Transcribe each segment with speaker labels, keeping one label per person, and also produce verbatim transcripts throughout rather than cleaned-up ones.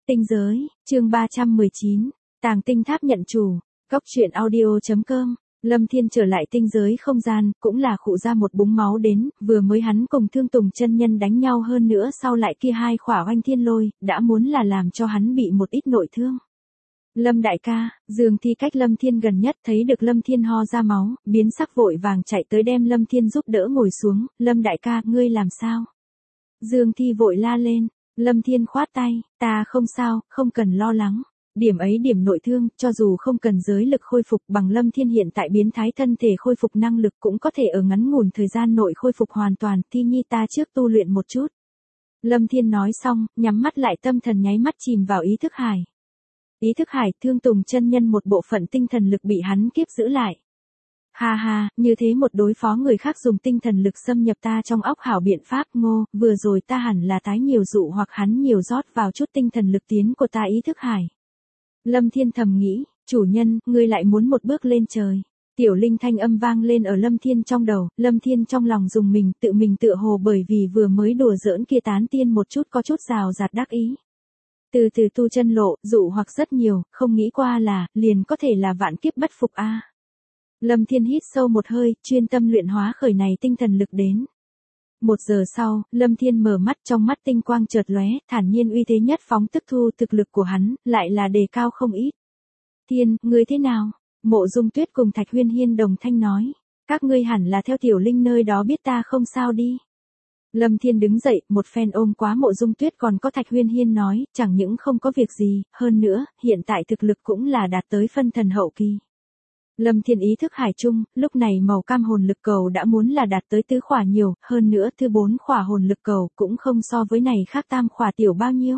Speaker 1: Tinh giới, chương ba trăm mười chín, Tàng tinh tháp nhận chủ, Cốc truyện audio chấm com. Lâm Thiên trở lại tinh giới không gian, cũng là khụ ra một búng máu đến, vừa mới hắn cùng Thương Tùng chân nhân đánh nhau hơn nữa sau lại kia hai khỏa oanh thiên lôi, đã muốn là làm cho hắn bị một ít nội thương. Lâm đại ca, Dương Thi cách Lâm Thiên gần nhất thấy được Lâm Thiên ho ra máu, biến sắc vội vàng chạy tới đem Lâm Thiên giúp đỡ ngồi xuống, Lâm đại ca, ngươi làm sao? Dương Thi vội la lên, Lâm Thiên khoát tay, ta không sao, không cần lo lắng. Điểm ấy điểm nội thương, cho dù không cần giới lực khôi phục bằng Lâm Thiên hiện tại biến thái thân thể khôi phục năng lực cũng có thể ở ngắn ngủn thời gian nội khôi phục hoàn toàn, Thi Nhi ta trước tu luyện một chút. Lâm Thiên nói xong, nhắm mắt lại tâm thần nháy mắt chìm vào ý thức hải. Ý thức hải, Thương Tùng chân nhân một bộ phận tinh thần lực bị hắn kiếp giữ lại. Ha ha, như thế một đối phó người khác dùng tinh thần lực xâm nhập ta trong óc hảo biện pháp ngô, vừa rồi ta hẳn là tái nhiều dụ hoặc hắn nhiều rót vào chút tinh thần lực tiến của ta ý thức hải. Lâm Thiên thầm nghĩ, chủ nhân, ngươi lại muốn một bước lên trời. Tiểu linh thanh âm vang lên ở Lâm Thiên trong đầu, Lâm Thiên trong lòng dùng mình, tự mình tựa hồ bởi vì vừa mới đùa giỡn kia tán tiên một chút có chút rào rạt đắc ý. Từ từ tu chân lộ, dụ hoặc rất nhiều, không nghĩ qua là, liền có thể là vạn kiếp bất phục a. Lâm Thiên hít sâu một hơi, chuyên tâm luyện hóa khởi này tinh thần lực đến. Một giờ sau, Lâm Thiên mở mắt, trong mắt tinh quang chợt lóe, thản nhiên uy thế nhất phóng tức thu thực lực của hắn, lại là đề cao không ít. Thiên, ngươi thế nào? Mộ Dung Tuyết cùng Thạch Huyên Hiên đồng thanh nói, các ngươi hẳn là theo tiểu linh nơi đó biết ta không sao đi. Lâm Thiên đứng dậy, một phen ôm quá Mộ Dung Tuyết còn có Thạch Huyên Hiên nói, chẳng những không có việc gì, hơn nữa, hiện tại thực lực cũng là đạt tới phân thần hậu kỳ. Lâm Thiên ý thức hải chung, lúc này màu cam hồn lực cầu đã muốn là đạt tới tứ khỏa nhiều, hơn nữa thứ bốn khỏa hồn lực cầu cũng không so với này khác tam khỏa tiểu bao nhiêu.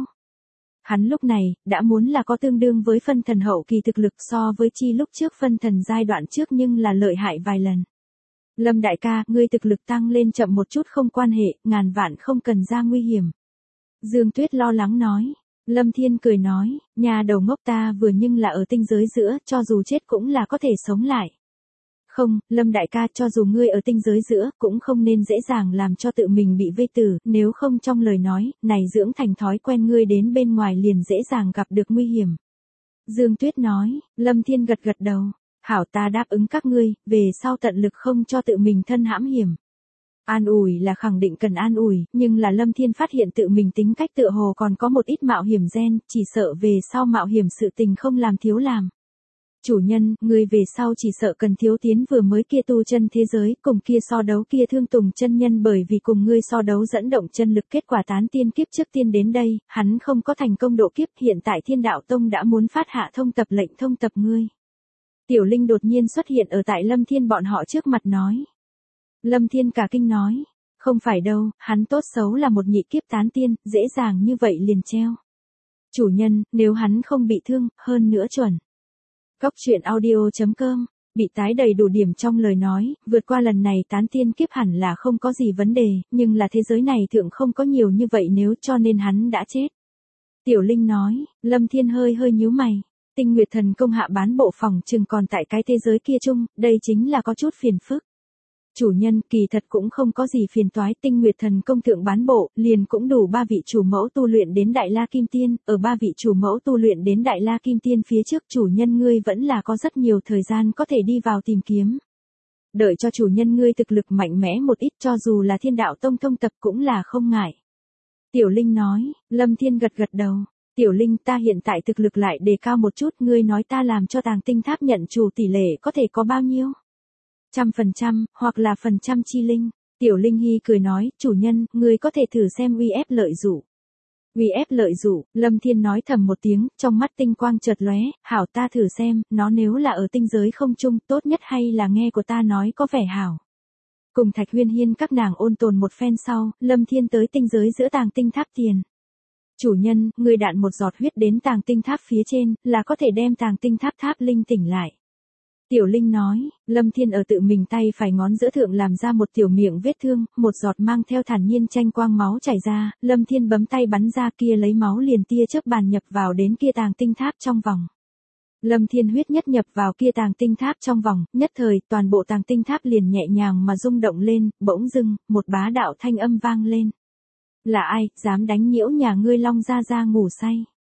Speaker 1: Hắn lúc này, đã muốn là có tương đương với phân thần hậu kỳ thực lực so với chi lúc trước phân thần giai đoạn trước nhưng là lợi hại vài lần. Lâm đại ca, ngươi thực lực tăng lên chậm một chút không quan hệ, ngàn vạn không cần ra nguy hiểm. Dương Tuyết lo lắng nói. Lâm Thiên cười nói, nhà đầu ngốc ta vừa nhưng là ở tinh giới giữa, cho dù chết cũng là có thể sống lại. Không, Lâm đại ca, cho dù ngươi ở tinh giới giữa, cũng không nên dễ dàng làm cho tự mình bị vây tử, nếu không trong lời nói, này dưỡng thành thói quen ngươi đến bên ngoài liền dễ dàng gặp được nguy hiểm. Dương Tuyết nói, Lâm Thiên gật gật đầu, hảo ta đáp ứng các ngươi, về sau tận lực không cho tự mình thân hãm hiểm. An ủi là khẳng định cần an ủi, nhưng là Lâm Thiên phát hiện tự mình tính cách tựa hồ còn có một ít mạo hiểm gen, chỉ sợ về sau mạo hiểm sự tình không làm thiếu làm. Chủ nhân, người về sau chỉ sợ cần thiếu tiến vừa mới kia tu chân thế giới, cùng kia so đấu kia Thương Tùng chân nhân bởi vì cùng ngươi so đấu dẫn động chân lực kết quả tán tiên kiếp trước tiên đến đây, hắn không có thành công độ kiếp, hiện tại Thiên Đạo Tông đã muốn phát hạ thông tập lệnh thông tập ngươi. Tiểu Linh đột nhiên xuất hiện ở tại Lâm Thiên bọn họ trước mặt nói. Lâm Thiên cả kinh nói, không phải đâu, hắn tốt xấu là một nhị kiếp tán tiên, dễ dàng như vậy liền treo. Chủ nhân, nếu hắn không bị thương, hơn nữa chuẩn. Cốc truyện audio chấm com, bị tái đầy đủ điểm trong lời nói, vượt qua lần này tán tiên kiếp hẳn là không có gì vấn đề, nhưng là thế giới này thượng không có nhiều như vậy nếu cho nên hắn đã chết. Tiểu Linh nói, Lâm Thiên hơi hơi nhíu mày. Tinh Nguyệt Thần Công hạ bán bộ phòng chừng còn tại cái thế giới kia chung, đây chính là có chút phiền phức. Chủ nhân, kỳ thật cũng không có gì phiền toái, Tinh Nguyệt Thần Công thượng bán bộ, liền cũng đủ ba vị chủ mẫu tu luyện đến Đại La Kim Tiên, ở ba vị chủ mẫu tu luyện đến Đại La Kim Tiên phía trước chủ nhân ngươi vẫn là có rất nhiều thời gian có thể đi vào tìm kiếm. Đợi cho chủ nhân ngươi thực lực mạnh mẽ một ít cho dù là Thiên Đạo Tông thông tập cũng là không ngại. Tiểu Linh nói, Lâm Thiên gật gật đầu. Tiểu Linh, ta hiện tại thực lực lại đề cao một chút, ngươi nói ta làm cho tàng tinh tháp nhận chủ tỷ lệ có thể có bao nhiêu? Trăm phần trăm, hoặc là phần trăm chi linh. Tiểu Linh Hy cười nói, chủ nhân, ngươi có thể thử xem uy ép lợi dụ. Uy ép lợi dụ, Lâm Thiên nói thầm một tiếng, trong mắt tinh quang chợt lóe, hảo ta thử xem, nó nếu là ở tinh giới không chung, tốt nhất hay là nghe của ta nói có vẻ hảo. Cùng Thạch Huyên Hiên các nàng ôn tồn một phen sau, Lâm Thiên tới tinh giới giữa tàng tinh tháp tiền. Chủ nhân, ngươi đạn một giọt huyết đến tàng tinh tháp phía trên, là có thể đem tàng tinh tháp tháp linh tỉnh lại. Tiểu Linh nói, Lâm Thiên ở tự mình tay phải ngón giữa thượng làm ra một tiểu miệng vết thương, một giọt mang theo thản nhiên tranh quang máu chảy ra, Lâm Thiên bấm tay bắn ra kia lấy máu liền tia chớp bàn nhập vào đến kia tàng tinh tháp trong vòng. Lâm Thiên huyết nhất nhập vào kia tàng tinh tháp trong vòng, nhất thời toàn bộ tàng tinh tháp liền nhẹ nhàng mà rung động lên, bỗng dưng, một bá đạo thanh âm vang lên. Là ai, dám đánh nhiễu nhà ngươi Long gia gia ngủ say?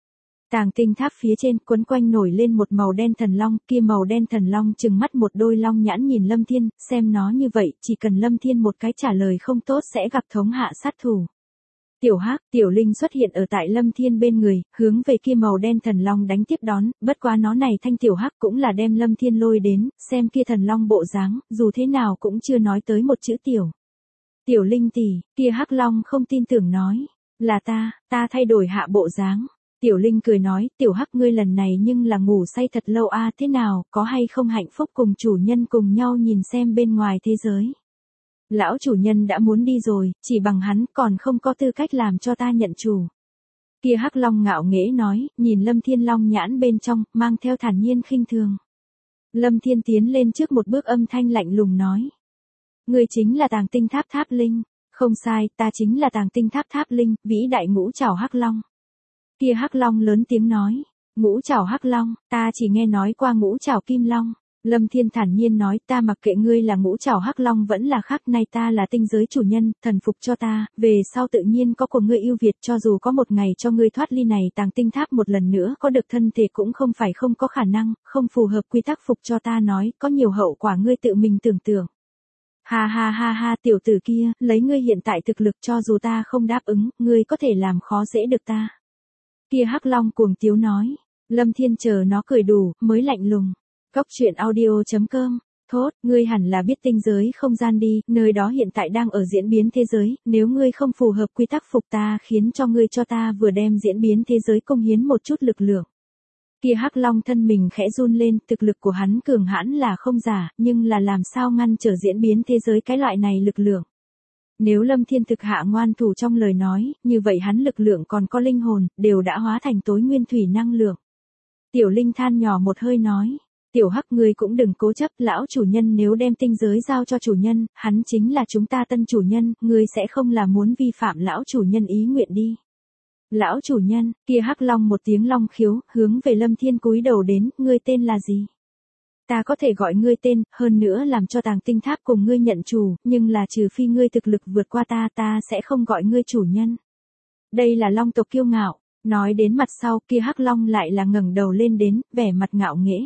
Speaker 1: Tàng tinh tháp phía trên quấn quanh nổi lên một màu đen thần long, kia màu đen thần long trừng mắt một đôi long nhãn nhìn Lâm Thiên, xem nó như vậy, chỉ cần Lâm Thiên một cái trả lời không tốt sẽ gặp thống hạ sát thủ. Tiểu Hắc, Tiểu Linh xuất hiện ở tại Lâm Thiên bên người, hướng về kia màu đen thần long đánh tiếp đón, bất quá nó này thanh Tiểu Hắc cũng là đem Lâm Thiên lôi đến, xem kia thần long bộ dáng, dù thế nào cũng chưa nói tới một chữ tiểu. Tiểu Linh tỷ, kia Hắc Long không tin tưởng nói, là ta, ta thay đổi hạ bộ dáng. Tiểu Linh cười nói, Tiểu Hắc ngươi lần này nhưng là ngủ say thật lâu a, thế nào, có hay không hạnh phúc cùng chủ nhân cùng nhau nhìn xem bên ngoài thế giới. Lão chủ nhân đã muốn đi rồi, chỉ bằng hắn còn không có tư cách làm cho ta nhận chủ. Kia Hắc Long ngạo nghễ nói, nhìn Lâm Thiên Long nhãn bên trong, mang theo thản nhiên khinh thường. Lâm Thiên tiến lên trước một bước âm thanh lạnh lùng nói. Ngươi chính là Tàng Tinh Tháp Tháp Linh, không sai, ta chính là Tàng Tinh Tháp Tháp Linh, vĩ đại ngũ trảo Hắc Long. Kia Hắc Long lớn tiếng nói, ngũ trảo Hắc Long, ta chỉ nghe nói qua ngũ trảo Kim Long. Lâm Thiên thản nhiên nói, ta mặc kệ ngươi là ngũ trảo Hắc Long vẫn là khác, nay ta là tinh giới chủ nhân, thần phục cho ta, về sau tự nhiên có của ngươi ưu việt, cho dù có một ngày cho ngươi thoát ly này Tàng Tinh Tháp một lần nữa có được thân thể cũng không phải không có khả năng, không phù hợp quy tắc phục cho ta nói, có nhiều hậu quả ngươi tự mình tưởng tượng. Ha ha ha ha, tiểu tử kia, lấy ngươi hiện tại thực lực cho dù ta không đáp ứng, ngươi có thể làm khó dễ được ta. Kia Hắc Long cuồng tiếu nói, Lâm Thiên chờ nó cười đủ, mới lạnh lùng. Cốc truyện audio chấm com, thốt, ngươi hẳn là biết tinh giới không gian đi, nơi đó hiện tại đang ở diễn biến thế giới, nếu ngươi không phù hợp quy tắc phục ta khiến cho ngươi cho ta vừa đem diễn biến thế giới công hiến một chút lực lượng. Kia Hắc Long thân mình khẽ run lên, thực lực của hắn cường hãn là không giả, nhưng là làm sao ngăn trở diễn biến thế giới cái loại này lực lượng. Nếu Lâm Thiên thực hạ ngoan thủ trong lời nói, như vậy hắn lực lượng còn có linh hồn, đều đã hóa thành tối nguyên thủy năng lượng. Tiểu Linh than nhỏ một hơi nói, Tiểu Hắc ngươi cũng đừng cố chấp, lão chủ nhân nếu đem tinh giới giao cho chủ nhân, hắn chính là chúng ta tân chủ nhân, ngươi sẽ không là muốn vi phạm lão chủ nhân ý nguyện đi. Lão chủ nhân, kia Hắc Long một tiếng long khiếu, hướng về Lâm Thiên cúi đầu đến, ngươi tên là gì? Ta có thể gọi ngươi tên, hơn nữa làm cho Tàng Tinh Tháp cùng ngươi nhận chủ, nhưng là trừ phi ngươi thực lực vượt qua ta, ta sẽ không gọi ngươi chủ nhân. Đây là Long tộc kiêu ngạo, nói đến mặt sau kia Hắc Long lại là ngẩng đầu lên đến, vẻ mặt ngạo nghễ.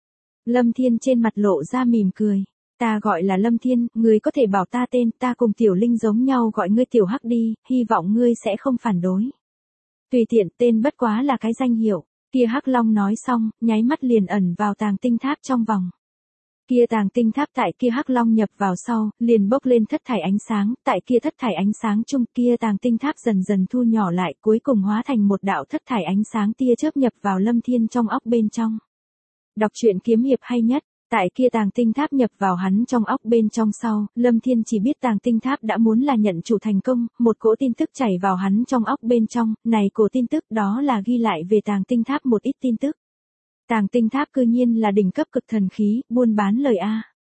Speaker 1: Lâm Thiên trên mặt lộ ra mỉm cười, ta gọi là Lâm Thiên, ngươi có thể bảo ta tên, ta cùng Tiểu Linh giống nhau gọi ngươi Tiểu Hắc đi, hy vọng ngươi sẽ không phản đối. Tùy tiện, tên bất quá là cái danh hiệu. Kia Hắc Long nói xong, nháy mắt liền ẩn vào Tàng Tinh Tháp trong vòng. Kia Tàng Tinh Tháp tại kia Hắc Long nhập vào sau, liền bốc lên thất thải ánh sáng, tại kia thất thải ánh sáng chung kia Tàng Tinh Tháp dần dần thu nhỏ lại, cuối cùng hóa thành một đạo thất thải ánh sáng tia chớp nhập vào Lâm Thiên trong óc bên trong. Đọc truyện kiếm hiệp hay nhất, tại kia Tàng Tinh Tháp nhập vào hắn trong óc bên trong sau, Lâm Thiên chỉ biết Tàng Tinh Tháp đã muốn là nhận chủ thành công, một cỗ tin tức chảy vào hắn trong óc bên trong, này cổ tin tức đó là ghi lại về Tàng Tinh Tháp một ít tin tức. Tàng Tinh Tháp cư nhiên là đỉnh cấp cực thần khí, buôn bán lời a.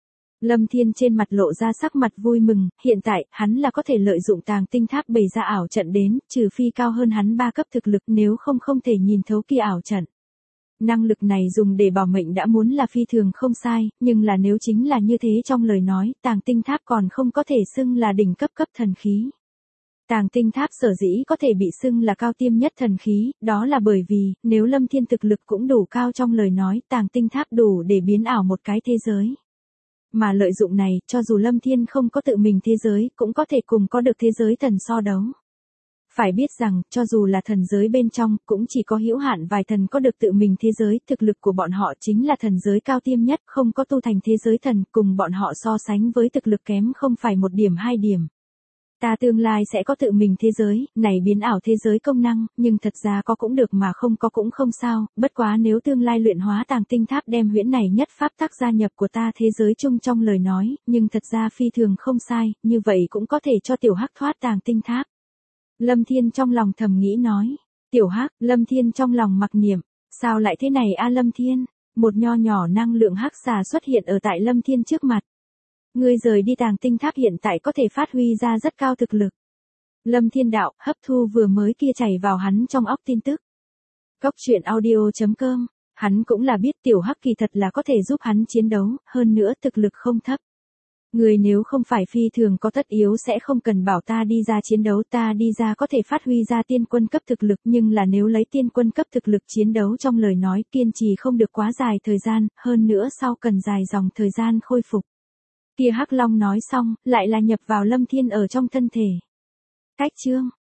Speaker 1: Lâm Thiên trên mặt lộ ra sắc mặt vui mừng, hiện tại, hắn là có thể lợi dụng Tàng Tinh Tháp bày ra ảo trận đến, trừ phi cao hơn hắn ba cấp thực lực, nếu không không thể nhìn thấu kia ảo trận. Năng lực này dùng để bảo mệnh đã muốn là phi thường không sai, nhưng là nếu chính là như thế trong lời nói, Tàng Tinh Tháp còn không có thể xưng là đỉnh cấp cấp thần khí. Tàng Tinh Tháp sở dĩ có thể bị xưng là cao tiêm nhất thần khí, đó là bởi vì, nếu Lâm Thiên thực lực cũng đủ cao trong lời nói, Tàng Tinh Tháp đủ để biến ảo một cái thế giới. Mà lợi dụng này, cho dù Lâm Thiên không có tự mình thế giới, cũng có thể cùng có được thế giới thần so đấu. Phải biết rằng, cho dù là thần giới bên trong, cũng chỉ có hữu hạn vài thần có được tự mình thế giới, thực lực của bọn họ chính là thần giới cao tiêm nhất, không có tu thành thế giới thần, cùng bọn họ so sánh với thực lực kém không phải một điểm hai điểm. Ta tương lai sẽ có tự mình thế giới, này biến ảo thế giới công năng, nhưng thật ra có cũng được mà không có cũng không sao, bất quá nếu tương lai luyện hóa Tàng Tinh Tháp đem huyễn này nhất pháp tắc gia nhập của ta thế giới chung trong lời nói, nhưng thật ra phi thường không sai, như vậy cũng có thể cho Tiểu Hắc thoát Tàng Tinh Tháp. Lâm Thiên trong lòng thầm nghĩ nói, Tiểu Hắc, Lâm Thiên trong lòng mặc niệm, sao lại thế này a Lâm Thiên, một nho nhỏ năng lượng hắc xà xuất hiện ở tại Lâm Thiên trước mặt. Ngươi rời đi Tàng Tinh Tháp hiện tại có thể phát huy ra rất cao thực lực. Lâm Thiên đạo, hấp thu vừa mới kia chảy vào hắn trong óc tin tức. Cốc truyện audio chấm com, hắn cũng là biết Tiểu Hắc kỳ thật là có thể giúp hắn chiến đấu, hơn nữa thực lực không thấp. Người nếu không phải phi thường có tất yếu sẽ không cần bảo ta đi ra chiến đấu, ta đi ra có thể phát huy ra tiên quân cấp thực lực, nhưng là nếu lấy tiên quân cấp thực lực chiến đấu trong lời nói kiên trì không được quá dài thời gian, hơn nữa sau cần dài dòng thời gian khôi phục. Kia Hắc Long nói xong, lại là nhập vào Lâm Thiên ở trong thân thể. Cách chương